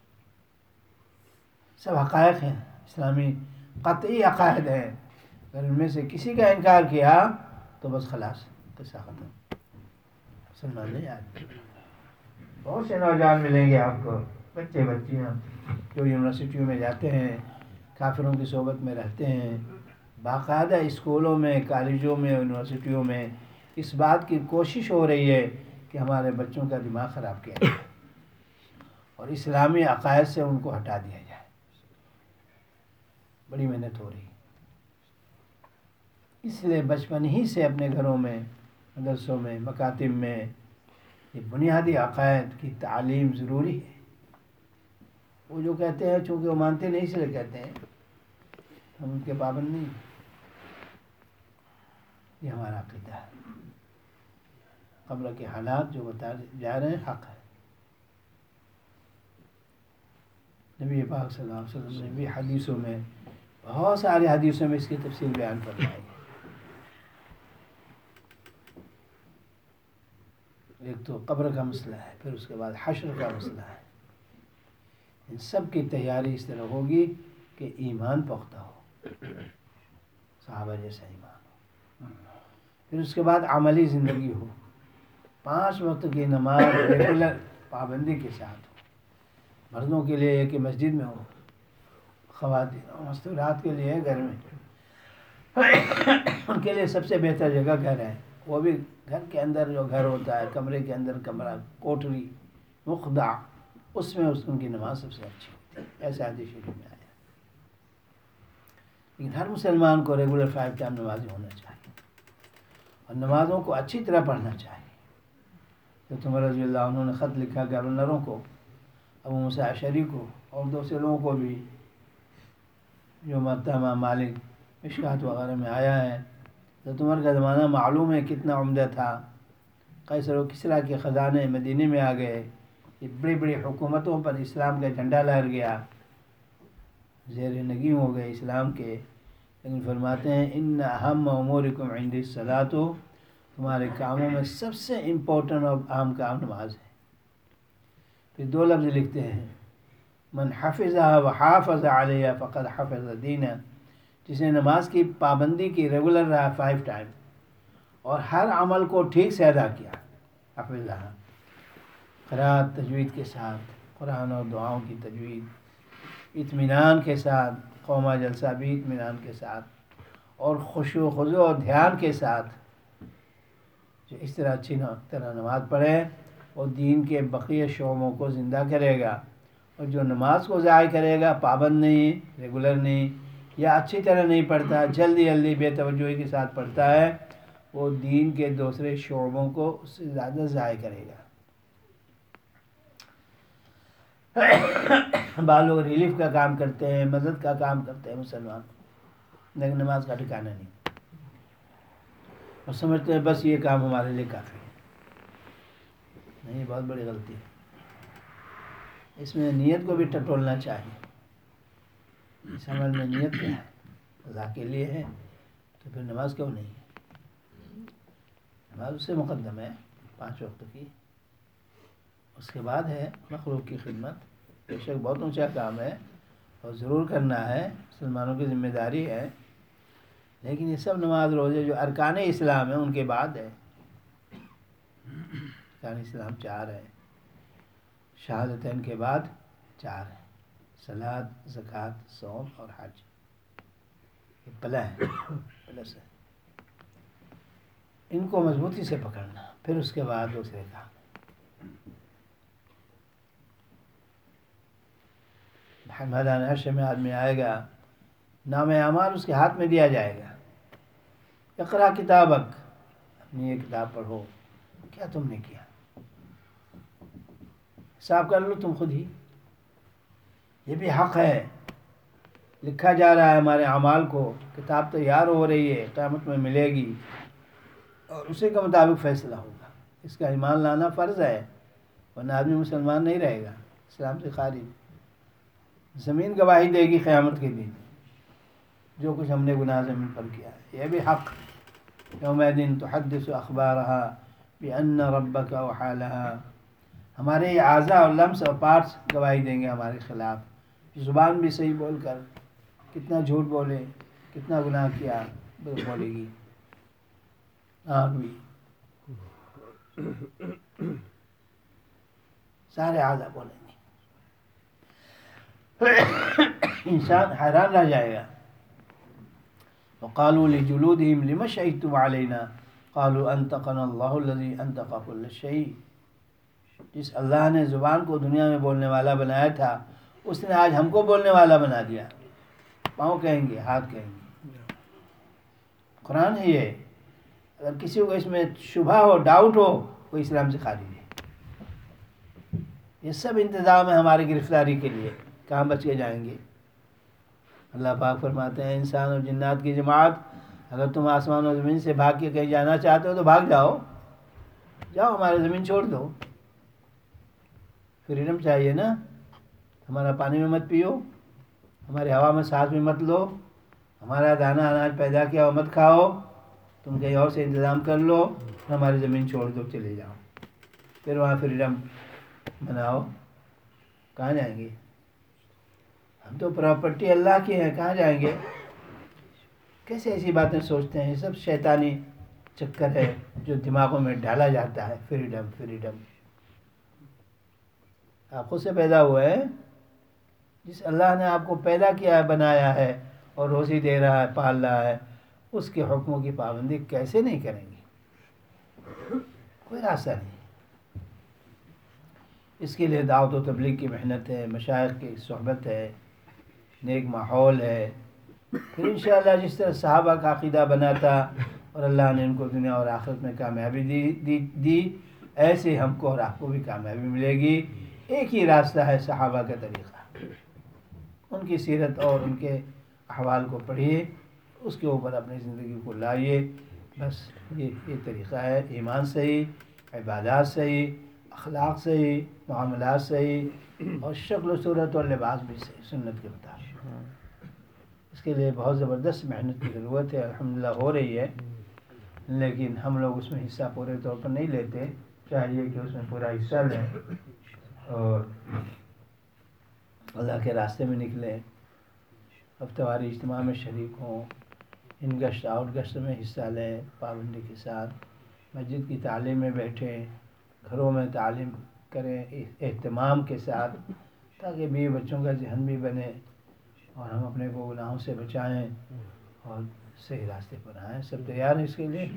سب حقائق ہیں، اسلامی قطعی عقائد ہیں. اگر ان میں سے کسی کا انکار کیا تو بس خلاص، قصہ ختم. مسلمان نہیں آدمی. بہت سے نوجوان ملیں گے آپ کو، بچے بچیاں، جو یونیورسٹیوں میں جاتے ہیں، کافروں کی صحبت میں رہتے ہیں. باقاعدہ اسکولوں میں، کالجوں میں، یونیورسٹیوں میں اس بات کی کوشش ہو رہی ہے کہ ہمارے بچوں کا دماغ خراب کیا جائے اور اسلامی عقائد سے ان کو ہٹا دیا جائے. بڑی محنت ہو رہی ہے. اس لیے بچپن ہی سے اپنے گھروں میں، مدرسوں میں، مکاتب میں یہ بنیادی عقائد کی تعلیم ضروری ہے. وہ جو کہتے ہیں چونکہ وہ مانتے نہیں، اس لیے کہتے ہیں، ہم ان کے پابند نہیں. یہ ہمارا عقیدہ ہے. قبر کے حالات جو بتا جا رہے ہیں حق ہے. نبی پاک صلی اللہ علیہ وسلم نے بھی حدیثوں میں بہت سارے حدیثوں میں اس کی تفصیل بیان فرمائی ہے. ایک تو قبر کا مسئلہ ہے، پھر اس کے بعد حشر کا مسئلہ ہے. ان سب کی تیاری اس طرح ہوگی کہ ایمان پختہ ہو، صحابہ جیسا ایمان ہو. پھر اس کے بعد عملی زندگی ہو، 5 وقت کی نماز ریگولر پابندی کے ساتھ ہو. مردوں کے لیے کہ مسجد میں ہو، خواتین مستورات کے لیے گھر میں. ان کے لیے سب سے بہتر جگہ گھر ہے. وہ بھی گھر کے اندر جو گھر ہوتا ہے، کمرے کے اندر کمرہ، کوٹری، مخدع، اس میں ان کی نماز سب سے اچھی ہوتی ہے. ایسا حدیث شریف میں آیا. لیکن ہر مسلمان کو ریگولر 5 ٹائم نمازی ہونا چاہیے، اور نمازوں کو اچھی طرح پڑھنا چاہیے. تو عمر رضی اللہ عنہ نے خط لکھا گورنروں کو، ابو موسیٰ اشعری کو، اور دوسرے لوگوں کو بھی جو مرتبہ مالک مشکات وغیرہ میں آیا ہے. حضرت عمر کا زمانہ معلوم ہے کتنا عمدہ تھا. قیصر و کسریٰ کے خزانے مدینے میں آ گئے. یہ بڑی بڑی حکومتوں پر اسلام کا جھنڈا لہر گیا، زیر نگیں ہو گئے اسلام کے. لیکن فرماتے ہیں ان اہم امورکم عندی الصلاۃ، تمہارے کاموں میں سب سے امپورٹنٹ اور اہم کام نماز ہے. پھر 2 لفظ لکھتے ہیں، من حفظها وحافظ علیہ فقد حفظ دینہ. جس نے نماز کی پابندی کی، ریگولر رہا 5 ٹائم، اور ہر عمل کو ٹھیک سے ادا کیا، حفظها، قرأت تجوید کے ساتھ، قرآن اور دعاؤں کی تجوید، اطمینان کے ساتھ، قومہ جلسہ بھی اطمینان کے ساتھ، اور خشوع و خضوع اور دھیان کے ساتھ. جو اس طرح اچھی طرح نماز پڑھے، اور دین کے بقیہ شعبوں کو زندہ کرے گا. اور جو نماز کو ضائع کرے گا، پابند نہیں، ریگولر نہیں، یا اچھی طرح نہیں پڑھتا، جلدی جلدی بے توجہی کے ساتھ پڑھتا ہے، وہ دین کے دوسرے شعبوں کو اس سے زیادہ ضائع کرے گا. بعض لوگ ریلیف کا کام کرتے ہیں، مدد کا کام کرتے ہیں مسلمان، لیکن نماز کا ٹھکانہ نہیں، اور سمجھتے ہیں بس یہ کام ہمارے لیے کافی ہے. نہیں، بہت بڑی غلطی ہے. اس میں نیت کو بھی ٹٹولنا چاہیے. اس عمل میں نیت کیا ہے؟ اللہ کے لیے ہے، تو پھر نماز کیوں نہیں ہے؟ نماز اس سے مقدم ہے 5 وقت کی. اس کے بعد ہے مخلوق کی خدمت. بے شک بہت اونچا کام ہے اور ضرور کرنا ہے، مسلمانوں کی ذمہ داری ہے. لیکن یہ سب نماز روزے جو ارکان اسلام ہیں ان کے بعد ہے. ارکان اسلام 4 ہے، شہادتین کے بعد 4 ہیں، صلاۃ، زکوٰۃ، صوم اور حج. یہ پلہ ہے، پلس ہے. ان کو مضبوطی سے پکڑنا، پھر اس کے بعد دوسرے کام. میدان حشر میں آدمی آئے گا، نام اعمال اس کے ہاتھ میں دیا جائے گا. اقرا کتابک، اپنی یہ کتاب پڑھو، کیا تم نے کیا، حساب کر لو تم خود ہی. یہ بھی حق ہے، لکھا جا رہا ہے ہمارے اعمال کو، کتاب تیار ہو رہی ہے، قیامت میں ملے گی، اور اسی کے مطابق فیصلہ ہوگا. اس کا ایمان لانا فرض ہے، ورنہ آدمی مسلمان نہیں رہے گا، اسلام سے خارج. زمین گواہی دے گی قیامت کے دن، جو کچھ ہم نے گناہ زمین پر کیا ہے. یہ بھی حق. یومئذ تحدث اخبارها بان ربک اوحی لها. ہمارے یہ اعضاء اور لمس اور پارٹس گواہی دیں گے ہمارے خلاف. زبان بھی صحیح بول کر کتنا جھوٹ بولے، کتنا گناہ کیا، بولے گی. آنکھ بھی، سارے اعضاء بولیں گے. انسان حیران رہ جائے گا. وقالوا لجلودهم لم شهدتم علينا قالوا انطقنا الله الذي انطق كل شيء. جس اللہ نے زبان کو دنیا میں بولنے والا بنایا تھا، اس نے آج ہم کو بولنے والا بنا دیا. پاؤں کہیں گے، ہاتھ کہیں گے. قرآن ہے یہ. اگر کسی کو اس میں شبہ ہو، ڈاؤٹ ہو، وہ اسلام سے خارج ہے. یہ سب انتظام ہے ہماری گرفتاری کے لیے. کہاں بچ کے جائیں گے؟ اللہ پاک فرماتے ہیں انسان اور جنات کی جماعت اگر تم آسمان و زمین سے بھاگ کے کہیں جانا چاہتے ہو تو بھاگ جاؤ، جاؤ ہماری زمین چھوڑ دو، فریڈم چاہیے نا. ہمارا پانی میں مت پیو، ہماری ہوا میں سانس بھی مت لو، ہمارا دانہ اناج پیدا کیا ہو مت کھاؤ، تم کہیں اور سے انتظام کر لو، ہماری زمین چھوڑ دو، چلے جاؤ. پھر وہاں فریڈم بناؤ. کہاں جائیں گے؟ ہم تو پراپرٹی اللہ کی ہیں، کہاں جائیں گے؟ کیسے ایسی باتیں سوچتے ہیں؟ یہ سب شیطانی چکر ہے جو دماغوں میں ڈالا جاتا ہے. فریڈم فریڈم، آپ خود سے پیدا ہوئے ہیں. جس اللہ نے آپ کو پیدا کیا ہے، بنایا ہے اور روزی دے رہا ہے، پال رہا ہے، اس کے حکموں کی پابندی کیسے نہیں کریں گے؟ کوئی راستہ نہیں. اس کے لیے دعوت و تبلیغ کی محنت ہے، مشائخ کی صحبت ہے، نیک ماحول ہے. پھر انشاءاللہ جس طرح صحابہ کا عقیدہ بنا تھا اور اللہ نے ان کو دنیا اور آخرت میں کامیابی دی ایسے ہم کو اور آپ کو بھی کامیابی ملے گی. ایک ہی راستہ ہے صحابہ کا طریقہ. ان کی سیرت اور ان کے احوال کو پڑھیے، اس کے اوپر اپنی زندگی کو لائیے. بس یہ طریقہ ہے. ایمان صحیح، عبادات صحیح، اخلاق صحیح، معاملات صحیح، اور شکل و صورت اور لباس بھی صحیح سنت کے مطابق. اس کے لیے بہت زبردست محنت کی ضرورت ہے. الحمدللہ ہو رہی ہے، لیکن ہم لوگ اس میں حصہ پورے طور پر نہیں لیتے. چاہیے کہ اس میں پورا حصہ لیں اور اللہ کے راستے میں نکلیں، ہفتہ واری اجتماع میں شریک ہوں، ان گشت آؤٹ گشت میں حصہ لیں پابندی کے ساتھ، مسجد کی تعلیم میں بیٹھیں، گھروں میں تعلیم کریں اہتمام کے ساتھ، تاکہ بیوی بچوں کا ذہن بھی بنے اور ہم اپنے کو گناہوں سے بچائیں اور صحیح راستے پر آئیں. سب تیار ہیں اس کے لیے؟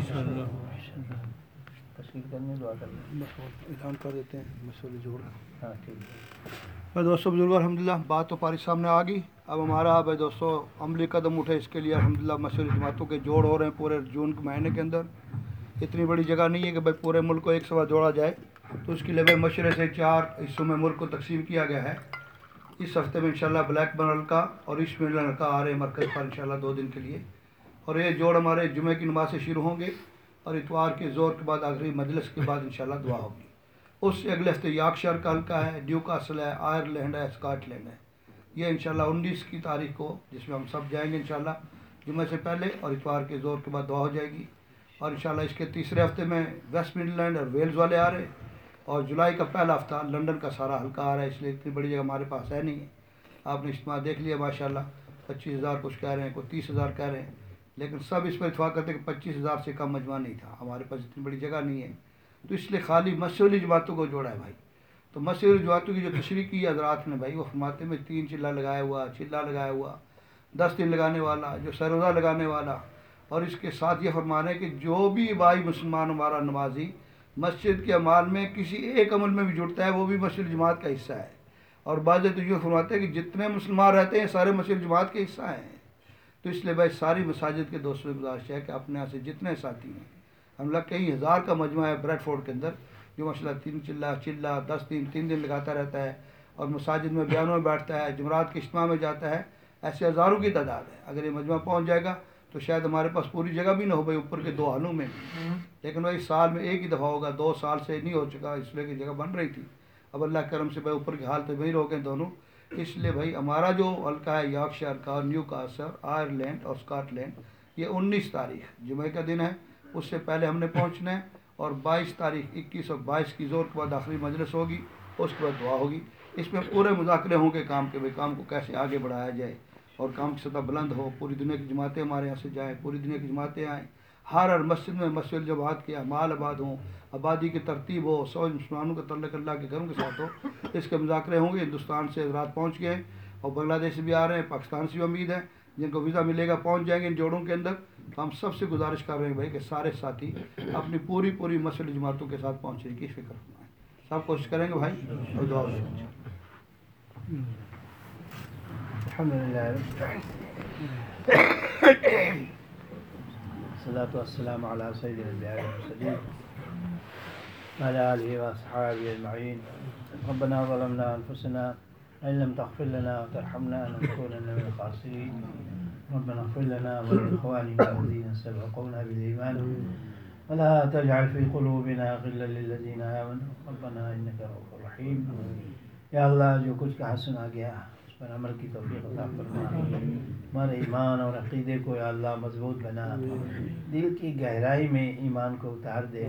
تشکیل کرنے، دعا کرنے، اعلان کر دیتے ہیں مسئلے جوڑ. ہاں ٹھیک ہے. بھائی دوستوں بزرگ الحمدللہ بات تو پاری سامنے آ گئی. اب ہمارا بھائی دوستوں عملی قدم اٹھے اس کے لیے. الحمدللہ مسئلے جماعتوں کے جوڑ ہو رہے ہیں پورے جون کے مہینے کے اندر. اتنی بڑی جگہ نہیں ہے کہ بھائی پورے ملک کو ایک ساتھ جوڑا جائے، تو اس کے لیے بھائی مشورے سے 4 حصوں میں ملک کو تقسیم کیا گیا ہے. اس ہفتے میں انشاءاللہ بلیک بن کا اور ایسٹ مڈلینڈ کا آ رہے ہیں مرکز پر انشاءاللہ 2 دن کے لیے. اور یہ جوڑ ہمارے جمعہ کی نماز سے شروع ہوں گے اور اتوار کے زور کے بعد آخری مجلس کے بعد انشاءاللہ دعا ہوگی. اس سے اگلے ہفتے یارکشائر کا حلقہ ہے، ڈیو کاسل ہے، آئرلینڈ ہے، اسکاٹ لینڈ ہے. یہ انشاءاللہ 19 کی تاریخ کو، جس میں ہم سب جائیں گے انشاءاللہ جمعہ سے پہلے، اور اتوار کے زور کے بعد دعا ہو جائے گی. اور انشاءاللہ اس کے تیسرے ہفتے میں ویسٹ مڈلینڈ اور ویلز والے آ رہے ہیں. اور جولائی کا پہلا ہفتہ لنڈن کا سارا حلقہ آ رہا ہے. اس لیے اتنی بڑی جگہ ہمارے پاس ہے نہیں ہے. آپ نے اجتماع دیکھ لیا ماشاءاللہ، 25,000 کچھ کہہ رہے ہیں، کوئی 30,000 کہہ رہے ہیں، لیکن سب اس پر اتفاق کرتے ہیں کہ 25,000 سے کم مجمع نہیں تھا. ہمارے پاس اتنی بڑی جگہ نہیں ہے، تو اس لیے خالی مسئلے جماعتوں کو جوڑا ہے بھائی. تو مسئلے جماعتوں کی جو تشریح کی حضرات نے بھائی، وہ فرماتے میں 3 چلہ لگایا ہوا، چلہ لگایا ہوا، 10 دن لگانے والا، جو سروزہ لگانے والا. اور اس کے ساتھ یہ فرما رہے ہیں کہ جو بھی بھائی مسلمان ہمارا نمازی مسجد کے اعمال میں کسی ایک عمل میں بھی جڑتا ہے، وہ بھی مسجد جماعت کا حصہ ہے. اور بعض تو یہ فرماتے ہیں کہ جتنے مسلمان رہتے ہیں سارے مسجد جماعت کے حصہ ہیں. تو اس لیے بھائی ساری مساجد کے دوستوں کی گزارش ہے کہ اپنے یہاں سے جتنے ساتھی ہیں، ہم لوگ کئی ہزار کا مجمع ہے بریڈ فورڈ کے اندر، جو ماشاء اللہ 3 چلہ 10 دن 3 دن لگاتا رہتا ہے اور مساجد میں بیانوں میں بیٹھتا ہے، جمعرات کے اجتماع میں جاتا ہے. ایسے ہزاروں کی تعداد ہے. اگر یہ مجمع پہنچ جائے گا تو شاید ہمارے پاس پوری جگہ بھی نہ ہو بھائی اوپر کے 2 حالوں میں، لیکن وہی سال میں ایک ہی دفعہ ہوگا. 2 سال سے نہیں ہو چکا، اس لیے کہ جگہ بن رہی تھی. اب اللہ کرم سے بھائی اوپر کے حال تو وہی رو گئے دونوں. اس لیے بھائی ہمارا جو حلقہ ہے یارکشائر کا، نیو کاسل، آئرلینڈ اور اسکاٹ لینڈ، یہ 19 تاریخ جمعہ کا دن ہے. اس سے پہلے ہم نے پہنچنا ہے. اور 22 تاریخ 21 اور 22 کی زور کے بعد آخری مجلس ہوگی، اس کے بعد دعا ہوگی. اس میں پورے مذاکرے ہوں گے کام کے، بھائی کام کو کیسے آگے بڑھایا جائے اور کام کی سطح بلند ہو. پوری دنیا کی جماعتیں ہمارے یہاں سے جائیں، پوری دنیا کی جماعتیں آئیں. ہر مسجد میں مسجد جماعت کے اعمال آباد ہوں، آبادی کی ترتیب ہو، سو مسلمانوں کا تعلق اللہ کے گھروں کے ساتھ ہو. اس کے مذاکرے ہوں گے. ہندوستان سے حضرات پہنچ گئے اور بنگلہ دیش سے بھی آ رہے ہیں، پاکستان سے بھی امید ہے جن کو ویزا ملے گا پہنچ جائیں گے ان جوڑوں کے اندر. تو ہم سب سے گزارش کر رہے ہیں بھائی کہ سارے ساتھی اپنی پوری مسئلے جماعتوں کے ساتھ پہنچنے کی فکر فرمائیں. سب کوشش کریں گے بھائی اور دعا ہوگی. الحمدللہ والصلاة والسلام على سيد الأنبياء والمرسلين وعلى آله وأصحابه أجمعين. ربنا ظلمنا أنفسنا وإن لم تغفر لنا وترحمنا لنكونن من الخاسرين ربنا اغفر لنا ولإخواننا الذين سبقونا بالإيمان ولا تجعل في قلوبنا غلا للذين آمنوا ربنا إنك رؤوف رحيم. یا اللہ جو کچھ کہا سنا گیا اس پر عمل کی توفیق عطا فرما. ہمارے ایمان اور عقیدے کو یا اللہ مضبوط بنا, دل کی گہرائی میں ایمان کو اتار دے.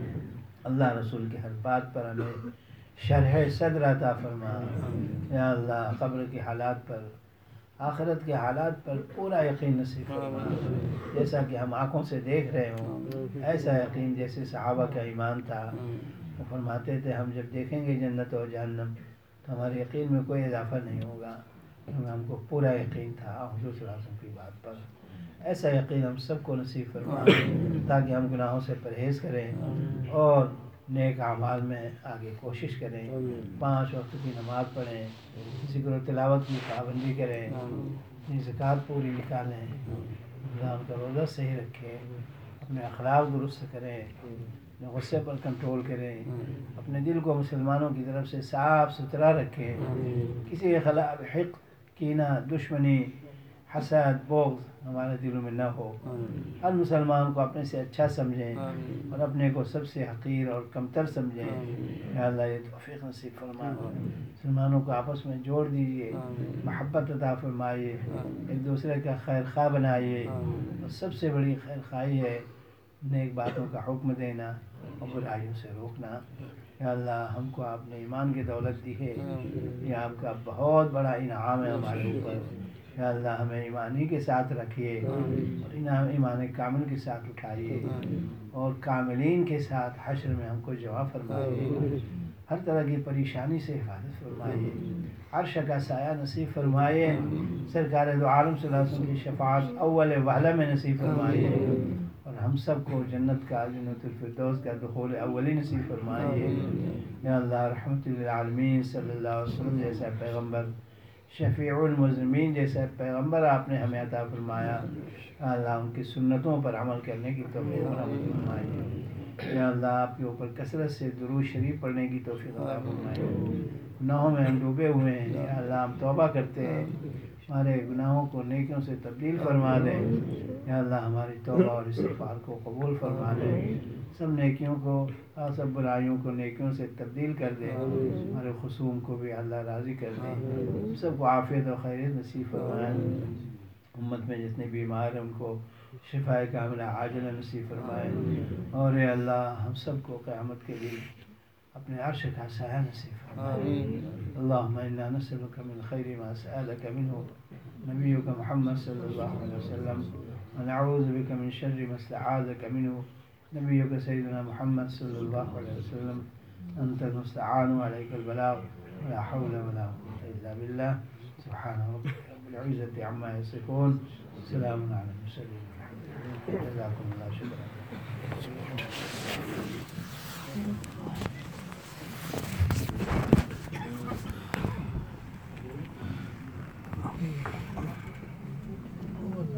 اللہ رسول کے ہر بات پر ہمیں شرح صدر عطا فرما. یا اللہ قبر کے حالات پر, آخرت کے حالات پر پورا یقین نصیب فرما, جیسا کہ ہم آنکھوں سے دیکھ رہے ہوں ایسا یقین جیسے صحابہ کا ایمان تھا. وہ فرماتے تھے ہم جب دیکھیں گے جنت اور جہنم تو ہمارے یقین میں کوئی اضافہ نہیں ہوگا, کیونکہ ہم کو پورا یقین تھا حضور صلی اللہ علیہ وسلم کی بات پر. ایسا یقین ہم سب کو نصیب فرما تاکہ ہم گناہوں سے پرہیز کریں اور نیک اعمال میں آگے کوشش کریں. 5 وقت کی نماز پڑھیں, ذکر و تلاوت کی پابندی کریں, اپنی زکوٰۃ پوری نکالیں, رمضان کا روزہ صحیح رکھیں, اپنے اخلاق درست کریں, اپنے غصے پر کنٹرول کریں, اپنے دل کو مسلمانوں کی طرف سے صاف ستھرا رکھیں, کسی کے خلاف حقد, کینہ, دشمنی, حسد, بغض ہمارے دلوں میں نہ ہو. ہر مسلمان کو اپنے سے اچھا سمجھیں اور اپنے کو سب سے حقیر اور کمتر سمجھیں. یا اللہ یہ توفیق نصیب فرما. مسلمانوں کو آپس میں جوڑ دیجیے, محبت عطا فرمائیے, ایک دوسرے کا خیر خواہ بنائیے. اور سب سے بڑی خیر خواہی ہے نیک باتوں کا حکم دینا اور برائیوں سے روکنا. یا اللہ ہم کو آپ نے ایمان کی دولت دی ہے, یہ آپ کا بہت بڑا انعام ہے ہمارے اوپر. یا اللہ ہمیں ایمانی کے ساتھ رکھیے اور ایمان کامل کے ساتھ اٹھائیے اور کاملین کے ساتھ حشر میں ہم کو جمع فرمائیے. ہر طرح کی پریشانی سے حفاظت فرمائیے, عرش کا سایہ نصیب فرمائیے. سرکار دو عالم صلی اللہ علیہ وسلم کی شفاعت اول وہلہ میں نصیب فرمائیے اور ہم سب کو جنت کا, جنت الفردوس کا دخول اولی نصیب فرمائیے. یا اللہ رحمت للعالمین صلی اللہ علیہ وسلم جیسا پیغمبر, شفیع المذنبین جیسا پیغمبر آپ نے ہمیں عطا فرمایا. یا اللہ ان کی سنتوں پر عمل کرنے کی توفیق عطا فرمائیے. یا اللہ آپ کے اوپر کثرت سے درود شریف پڑھنے کی توفیق عطا فرمائیے. گناہوں میں ہم ڈوبے ہوئے ہیں, یا اللہ ہم توبہ کرتے ہیں, ہمارے گناہوں کو نیکیوں سے تبدیل فرما دیں. یا اللہ ہماری توبہ اور استغفار کو قبول فرما دیں, سب نیکیوں کو اور سب برائیوں کو نیکیوں سے تبدیل کر دیں. ہمارے خصوم کو بھی اللہ راضی کر دیں, سب کو عافیت و خیریت نصیب فرمائیں. امت میں جتنے بیمار ہیں ان کو شفاء کاملہ عاجلہ نصیب فرمائیں. اور اے اللہ ہم سب کو قیامت کے دن اپنے عرش کا سایہ نصیب فرمائیں. اللہم انا نسألک من خیر ما سألک منہ نبیک محمد صلی اللہ علیہ وسلم ونعوذ بک من شر ما استعاذک منہ نبیک سیدنا محمد صلی اللہ علیہ وسلم. انت المستعان وعلیک البلاغ ولا حول ولا قوة الا باللہ. سبحان ربک رب العزة عما یصفون, سلام علی المرسلین, جزاکم اللہ, شکرا.